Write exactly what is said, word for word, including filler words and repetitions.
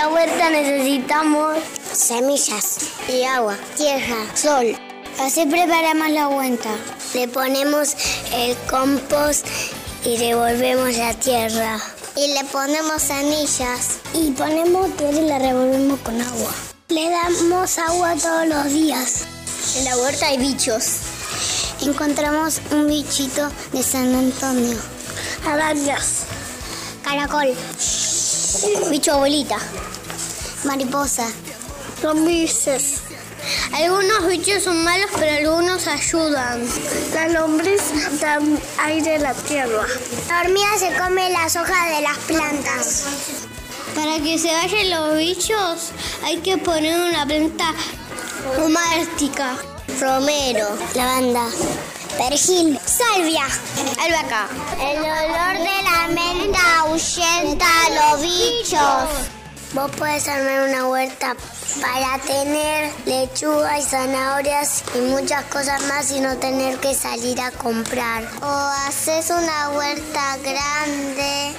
la huerta necesitamos semillas y agua, tierra, sol. Así preparamos la huerta. Le ponemos el compost y revolvemos la tierra. Y le ponemos semillas. Y ponemos tierra y la revolvemos con agua. Le damos agua todos los días. En la huerta hay bichos. Encontramos un bichito de San Antonio. Arañas. Caracol. Bicho abuelita. Mariposa. Lombrices. Algunos bichos son malos, pero algunos ayudan. Las lombrices dan aire a la tierra. La hormiga se come las hojas de las plantas. Para que se vayan los bichos, hay que poner una planta doméstica. Romero, lavanda, perejil, salvia, albahaca. El olor de la menta ahuyenta a los bichos. Vos podés armar una huerta para tener lechuga y zanahorias y muchas cosas más y no tener que salir a comprar. O haces una huerta grande